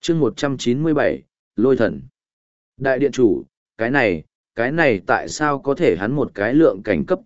chương 197, lôi thần. Đại điện chủ, cái này tại sao có thể hắn một cái lượng cảnh cấp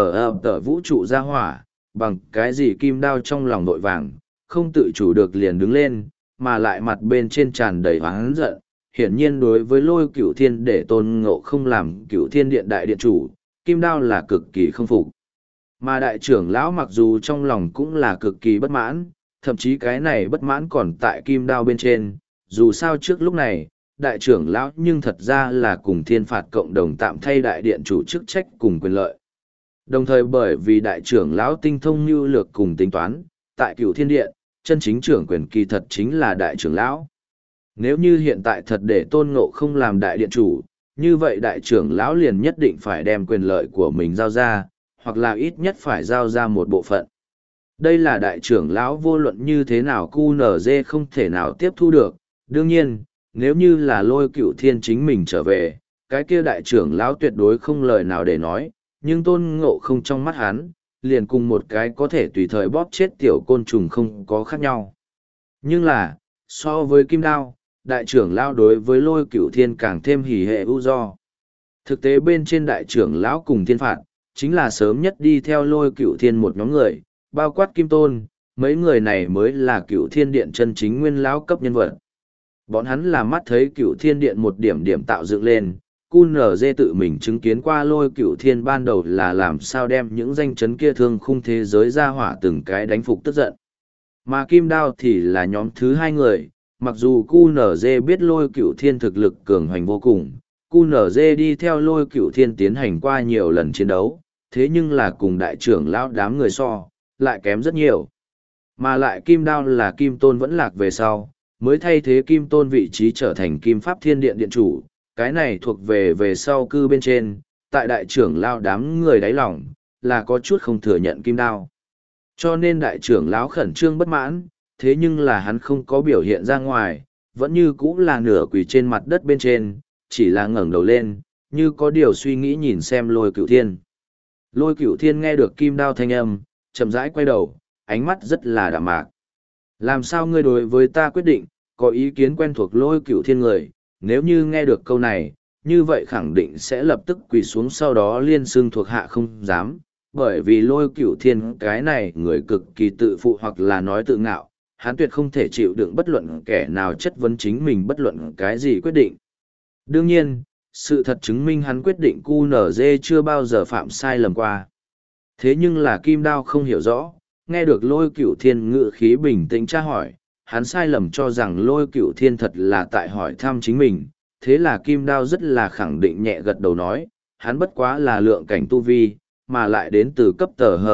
tờ vũ trụ ra hỏa, bằng cái gì kim đao trong lòng nội vàng, không tự chủ được liền đứng lên, mà lại mặt bên trên tràn đầy oán giận. Hiển nhiên đối với lôi cửu thiên để Tôn Ngộ không làm cửu thiên điện đại điện chủ, kim đao là cực kỳ không phục. Mà đại trưởng lão mặc dù trong lòng cũng là cực kỳ bất mãn, thậm chí cái này bất mãn còn tại kim đao bên trên, dù sao trước lúc này, đại trưởng lão nhưng thật ra là cùng thiên phạt cộng đồng tạm thay đại điện chủ chức trách cùng quyền lợi. Đồng thời bởi vì đại trưởng lão tinh thông mưu lược cùng tính toán, tại cửu thiên điện, chân chính trưởng quyền kỳ thật chính là đại trưởng lão. Nếu như hiện tại thật để Tôn Ngộ không làm đại điện chủ, như vậy đại trưởng lão liền nhất định phải đem quyền lợi của mình giao ra, hoặc là ít nhất phải giao ra một bộ phận. Đây là đại trưởng lão vô luận như thế nào QNZ không thể nào tiếp thu được. Đương nhiên, nếu như là lôi cửu thiên chính mình trở về, cái kia đại trưởng lão tuyệt đối không lời nào để nói, nhưng Tôn Ngộ không trong mắt hắn, liền cùng một cái có thể tùy thời bóp chết tiểu côn trùng không có khác nhau. Nhưng là, so với kim đao, đại trưởng lão đối với lôi cửu thiên càng thêm hỉ hệ ưu do. Thực tế bên trên đại trưởng lão cùng thiên phạt, chính là sớm nhất đi theo lôi cửu thiên một nhóm người, bao quát kim tôn, mấy người này mới là cửu thiên điện chân chính nguyên lão cấp nhân vật. Bọn hắn là mắt thấy cửu thiên điện một điểm điểm tạo dựng lên, QNZ tự mình chứng kiến qua lôi cửu thiên ban đầu là làm sao đem những danh chấn kia thương khung thế giới ra hỏa từng cái đánh phục tức giận. Mà kim đao thì là nhóm thứ hai người, mặc dù QNZ biết lôi cửu thiên thực lực cường hoành vô cùng, QNZ đi theo lôi cửu thiên tiến hành qua nhiều lần chiến đấu, thế nhưng là cùng đại trưởng lão đám người so, lại kém rất nhiều. Mà lại kim đao là kim tôn vẫn lạc về sau, mới thay thế kim tôn vị trí trở thành kim pháp thiên điện điện chủ, cái này thuộc về sau cư bên trên, tại đại trưởng lão đám người đáy lòng, là có chút không thừa nhận kim đao. Cho nên đại trưởng lão khẩn trương bất mãn, thế nhưng là hắn không có biểu hiện ra ngoài, vẫn như cũ là nửa quỳ trên mặt đất bên trên, chỉ là ngẩng đầu lên, như có điều suy nghĩ nhìn xem lôi cửu thiên. Lôi cửu thiên nghe được kim đao thanh âm, chậm rãi quay đầu, ánh mắt rất là đạm mạc. Làm sao ngươi đối với ta quyết định, có ý kiến quen thuộc lôi cửu thiên người, nếu như nghe được câu này, như vậy khẳng định sẽ lập tức quỳ xuống sau đó liên xưng thuộc hạ không dám, bởi vì lôi cửu thiên cái này người cực kỳ tự phụ hoặc là nói tự ngạo, hắn tuyệt không thể chịu đựng bất luận kẻ nào chất vấn chính mình bất luận cái gì quyết định. Đương nhiên, sự thật chứng minh hắn quyết định QNZ chưa bao giờ phạm sai lầm qua. Thế nhưng là kim đao không hiểu rõ, nghe được lôi cửu thiên ngự khí bình tĩnh tra hỏi, hắn sai lầm cho rằng lôi cửu thiên thật là tại hỏi thăm chính mình, thế là kim đao rất là khẳng định nhẹ gật đầu nói, hắn bất quá là lượng cảnh tu vi, mà lại đến từ cấp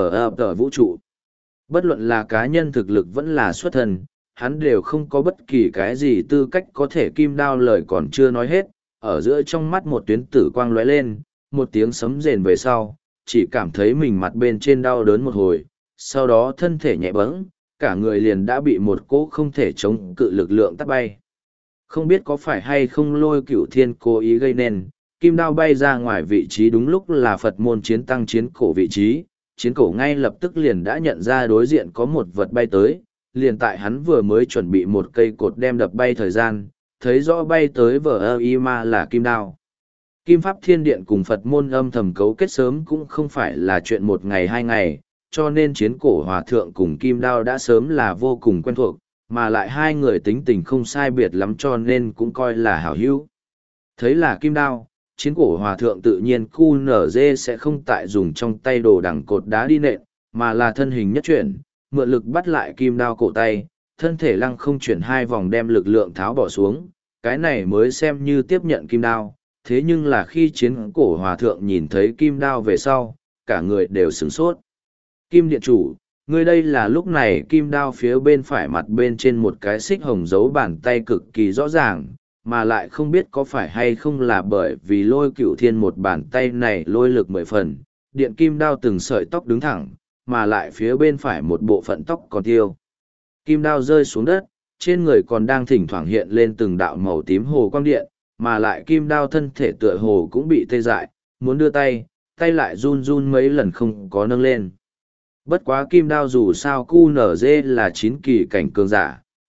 tờ vũ trụ. Bất luận là cá nhân thực lực vẫn là xuất thân, hắn đều không có bất kỳ cái gì tư cách có thể kim đao lời còn chưa nói hết, ở giữa trong mắt một tuyến tử quang lóe lên, một tiếng sấm rền về sau, chỉ cảm thấy mình mặt bên trên đau đớn một hồi, sau đó thân thể nhẹ bẫng, cả người liền đã bị một cỗ không thể chống cự lực lượng tát bay. Không biết có phải hay không lôi cửu thiên cố ý gây nên, kim đao bay ra ngoài vị trí đúng lúc là Phật môn chiến tăng chiến cổ vị trí, chiến cổ ngay lập tức liền đã nhận ra đối diện có một vật bay tới, liền tại hắn vừa mới chuẩn bị một cây cột đem đập bay thời gian, thấy rõ bay tới ma là kim đao. Kim Pháp Thiên Điện cùng Phật môn âm thầm cấu kết sớm cũng không phải là chuyện một ngày hai ngày, cho nên chiến cổ hòa thượng cùng kim đao đã sớm là vô cùng quen thuộc, mà lại hai người tính tình không sai biệt lắm cho nên cũng coi là hảo hữu. Thấy là kim đao, chiến cổ hòa thượng tự nhiên QNZ sẽ không tại dùng trong tay đồ đằng cột đá đi nện, mà là thân hình nhất chuyển, mượn lực bắt lại kim đao cổ tay, thân thể lăng không chuyển hai vòng đem lực lượng tháo bỏ xuống, cái này mới xem như tiếp nhận kim đao. Thế nhưng là khi chiến cổ hòa thượng nhìn thấy kim đao về sau, cả người đều sửng sốt. Kim điện chủ, ngươi đây là lúc này kim đao phía bên phải mặt bên trên một cái xích hồng dấu bàn tay cực kỳ rõ ràng, mà lại không biết có phải hay không là bởi vì lôi cửu thiên một bàn tay này lôi lực 10 phần, điện kim đao từng sợi tóc đứng thẳng, mà lại phía bên phải một bộ phận tóc còn tiêu. Kim đao rơi xuống đất, trên người còn đang thỉnh thoảng hiện lên từng đạo màu tím hồ quang điện, mà lại kim đao thân thể tựa hồ cũng bị tê dại, muốn đưa tay, tay lại run run mấy lần không có nâng lên. Bất quá kim đao dù sao QNZ là 9 kỳ cảnh cường giả,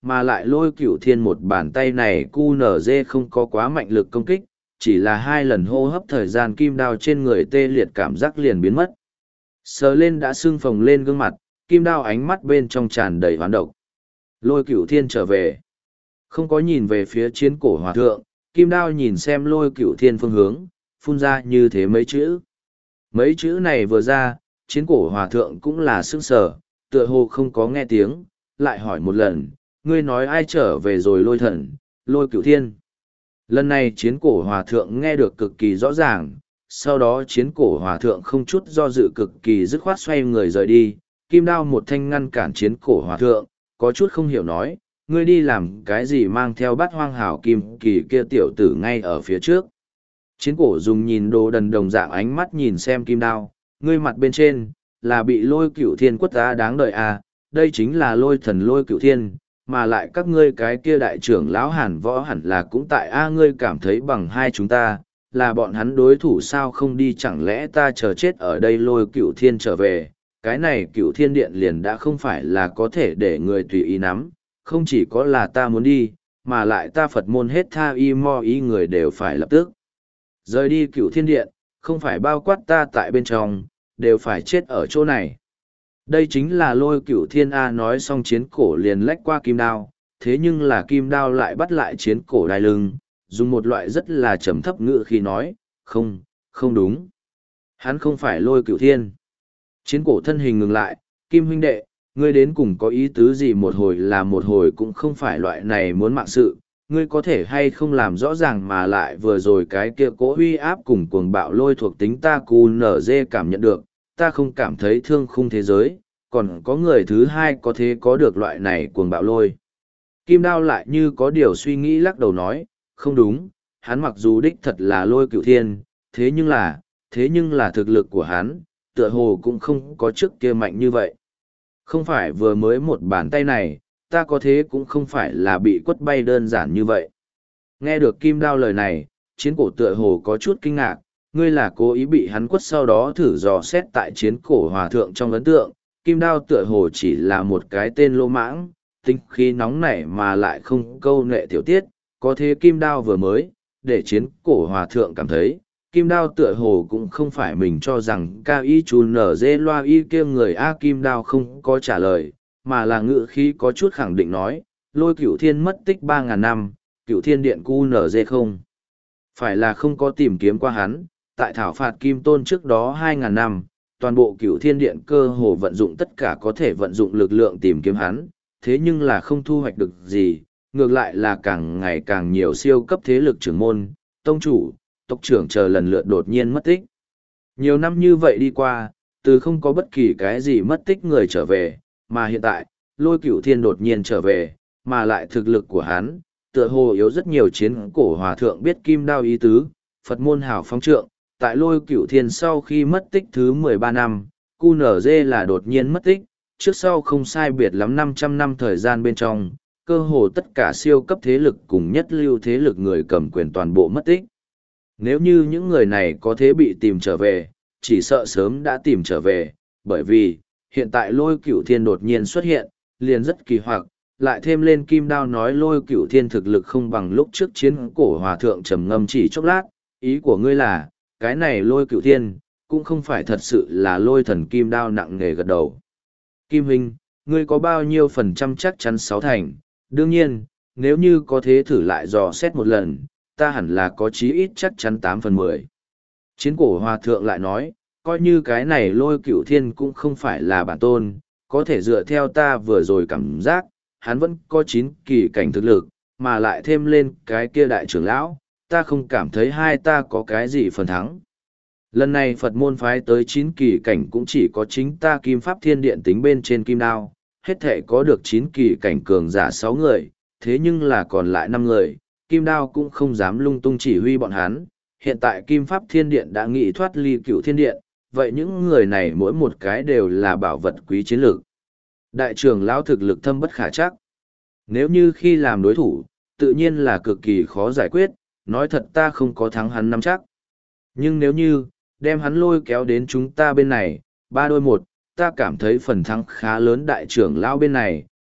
mà lại lôi cửu thiên một bàn tay này QNZ không có quá mạnh lực công kích, chỉ là 2 lần hô hấp thời gian kim đao trên người tê liệt cảm giác liền biến mất. Sờ lên đã sưng phồng lên gương mặt, kim đao ánh mắt bên trong tràn đầy hoán độc. Lôi cửu thiên trở về. Không có nhìn về phía chiến cổ hòa thượng, kim đao nhìn xem lôi cửu thiên phương hướng, phun ra như thế mấy chữ. Mấy chữ này vừa ra, chiến cổ hòa thượng cũng là sững sờ, tựa hồ không có nghe tiếng, lại hỏi một lần, ngươi nói ai trở về rồi lôi thần, lôi cửu thiên. Lần này chiến cổ hòa thượng nghe được cực kỳ rõ ràng, sau đó chiến cổ hòa thượng không chút do dự cực kỳ dứt khoát xoay người rời đi, kim đao một thanh ngăn cản chiến cổ hòa thượng, có chút không hiểu nói, ngươi đi làm cái gì mang theo bát hoang hảo kim kỳ kia tiểu tử ngay ở phía trước. Chiến cổ dùng nhìn đồ đần đồng dạng ánh mắt nhìn xem kim đao, ngươi mặt bên trên, là bị lôi cửu thiên quất ta đáng đợi à, đây chính là lôi thần lôi cửu thiên, mà lại các ngươi cái kia đại trưởng lão hàn võ hẳn là cũng tại a ngươi cảm thấy bằng hai chúng ta, là bọn hắn đối thủ sao không đi chẳng lẽ ta chờ chết ở đây lôi cửu thiên trở về, cái này cửu thiên điện liền đã không phải là có thể để người tùy ý nắm, không chỉ có là ta muốn đi, mà lại ta Phật môn hết tha y mo y người đều phải lập tức rời đi cửu thiên điện, không phải bao quát ta tại bên trong, đều phải chết ở chỗ này. Đây chính là lôi cửu thiên A nói xong chiến cổ liền lách qua kim đao, thế nhưng là kim đao lại bắt lại chiến cổ đai lưng, dùng một loại rất là trầm thấp ngữ khi nói, không, không đúng. Hắn không phải lôi cửu thiên. Chiến cổ thân hình ngừng lại, kim huynh đệ, ngươi đến cùng có ý tứ gì một hồi là một hồi cũng không phải loại này muốn mạng sự, ngươi có thể hay không làm rõ ràng mà lại vừa rồi cái kia cỗ huy áp cùng cuồng bạo lôi thuộc tính ta cù nở dê cảm nhận được, ta không cảm thấy thương khung thế giới, còn có người thứ hai có thể có được loại này cuồng bạo lôi. Kim đao lại như có điều suy nghĩ lắc đầu nói, không đúng, hắn mặc dù đích thật là lôi cửu thiên, thế nhưng là thực lực của hắn, tựa hồ cũng không có trước kia mạnh như vậy. Không phải vừa mới một bàn tay này, ta có thế cũng không phải là bị quất bay đơn giản như vậy. Nghe được kim đao lời này, chiến cổ tựa hồ có chút kinh ngạc, ngươi là cố ý bị hắn quất sau đó thử dò xét tại chiến cổ hòa thượng trong ấn tượng, kim đao tựa hồ chỉ là một cái tên lô mãng, tinh khí nóng nảy mà lại không câu nệ tiểu tiết, có thế kim đao vừa mới, để chiến cổ hòa thượng cảm thấy, kim đao tựa hồ cũng không phải mình cho rằng cao y chú nở dê loa y kia người A kim đao không có trả lời, mà là ngữ khí có chút khẳng định nói, lôi cửu thiên mất tích 3.000 năm, cửu thiên điện cu nở dê không. Phải là không có tìm kiếm qua hắn, tại thảo phạt kim tôn trước đó 2.000 năm, toàn bộ cửu thiên điện cơ hồ vận dụng tất cả có thể vận dụng lực lượng tìm kiếm hắn, thế nhưng là không thu hoạch được gì, ngược lại là càng ngày càng nhiều siêu cấp thế lực trưởng môn, tông chủ, tộc trưởng chờ lần lượt đột nhiên mất tích. Nhiều năm như vậy đi qua, từ không có bất kỳ cái gì mất tích người trở về, mà hiện tại, lôi cửu thiên đột nhiên trở về, mà lại thực lực của hắn, tựa hồ yếu rất nhiều chiến cổ hòa thượng biết kim đao ý tứ, Phật môn hảo phong trượng, tại lôi cửu thiên sau khi mất tích thứ 13 năm, QNZ là đột nhiên mất tích, trước sau không sai biệt lắm 500 năm thời gian bên trong, cơ hồ tất cả siêu cấp thế lực cùng nhất lưu thế lực người cầm quyền toàn bộ mất tích. Nếu như những người này có thể bị tìm trở về, chỉ sợ sớm đã tìm trở về, bởi vì, hiện tại lôi cửu thiên đột nhiên xuất hiện, liền rất kỳ hoặc, lại thêm lên kim đao nói lôi cửu thiên thực lực không bằng lúc trước chiến cổ hòa thượng trầm ngâm chỉ chốc lát, ý của ngươi là, cái này lôi cửu thiên, cũng không phải thật sự là lôi thần kim đao nặng nề gật đầu. Kim Huynh, ngươi có bao nhiêu phần trăm chắc chắn 6 thành, đương nhiên, nếu như có thế thử lại dò xét một lần, ta hẳn là có chí ít chắc chắn 8/10. Chiến cổ hòa thượng lại nói, coi như cái này lôi cửu thiên cũng không phải là bản tôn, có thể dựa theo ta vừa rồi cảm giác, hắn vẫn có 9 kỳ cảnh thực lực, mà lại thêm lên cái kia đại trưởng lão, ta không cảm thấy hai ta có cái gì phần thắng. Lần này Phật môn phái tới 9 kỳ cảnh cũng chỉ có chính ta Kim Pháp Thiên Điện tính bên trên kim đao, hết thể có được 9 kỳ cảnh cường giả 6 người, thế nhưng là còn lại 5 người, kim đao cũng không dám lung tung chỉ huy bọn hắn. Hiện tại Kim Pháp Thiên Điện đã nghị thoát ly Cửu Thiên Điện, vậy những người này mỗi một cái đều là bảo vật quý chiến lược. Đại trưởng lão thực lực thâm bất khả chắc. Nếu như khi làm đối thủ, tự nhiên là cực kỳ khó giải quyết, nói thật ta không có thắng hắn nắm chắc. Nhưng nếu như, đem hắn lôi kéo đến chúng ta bên này, 3-1, ta cảm thấy phần thắng khá lớn đại trưởng lão bên này,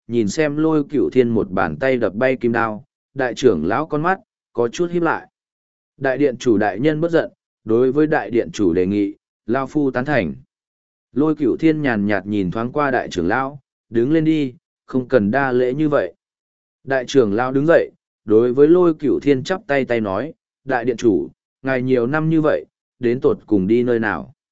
nhìn xem Lôi Cửu Thiên một bàn tay đập bay kim đao, đại trưởng lão con mắt, có chút híp lại. Đại điện chủ đại nhân bất giận, đối với đại điện chủ đề nghị, Lao Phu tán thành. Lôi Cửu Thiên nhàn nhạt nhìn thoáng qua đại trưởng lão, đứng lên đi, không cần đa lễ như vậy. Đại trưởng lão đứng dậy, đối với Lôi Cửu Thiên chắp tay tay nói, đại điện chủ, ngài nhiều năm như vậy, đến tột cùng đi nơi nào.